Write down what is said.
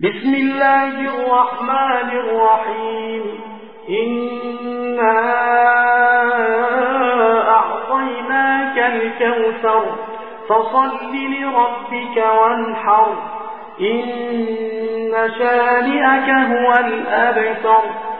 بسم الله الرحمن الرحيم إنا أعطيناك الكوثر فصل لربك وانحر إن شانئك هو الأبتر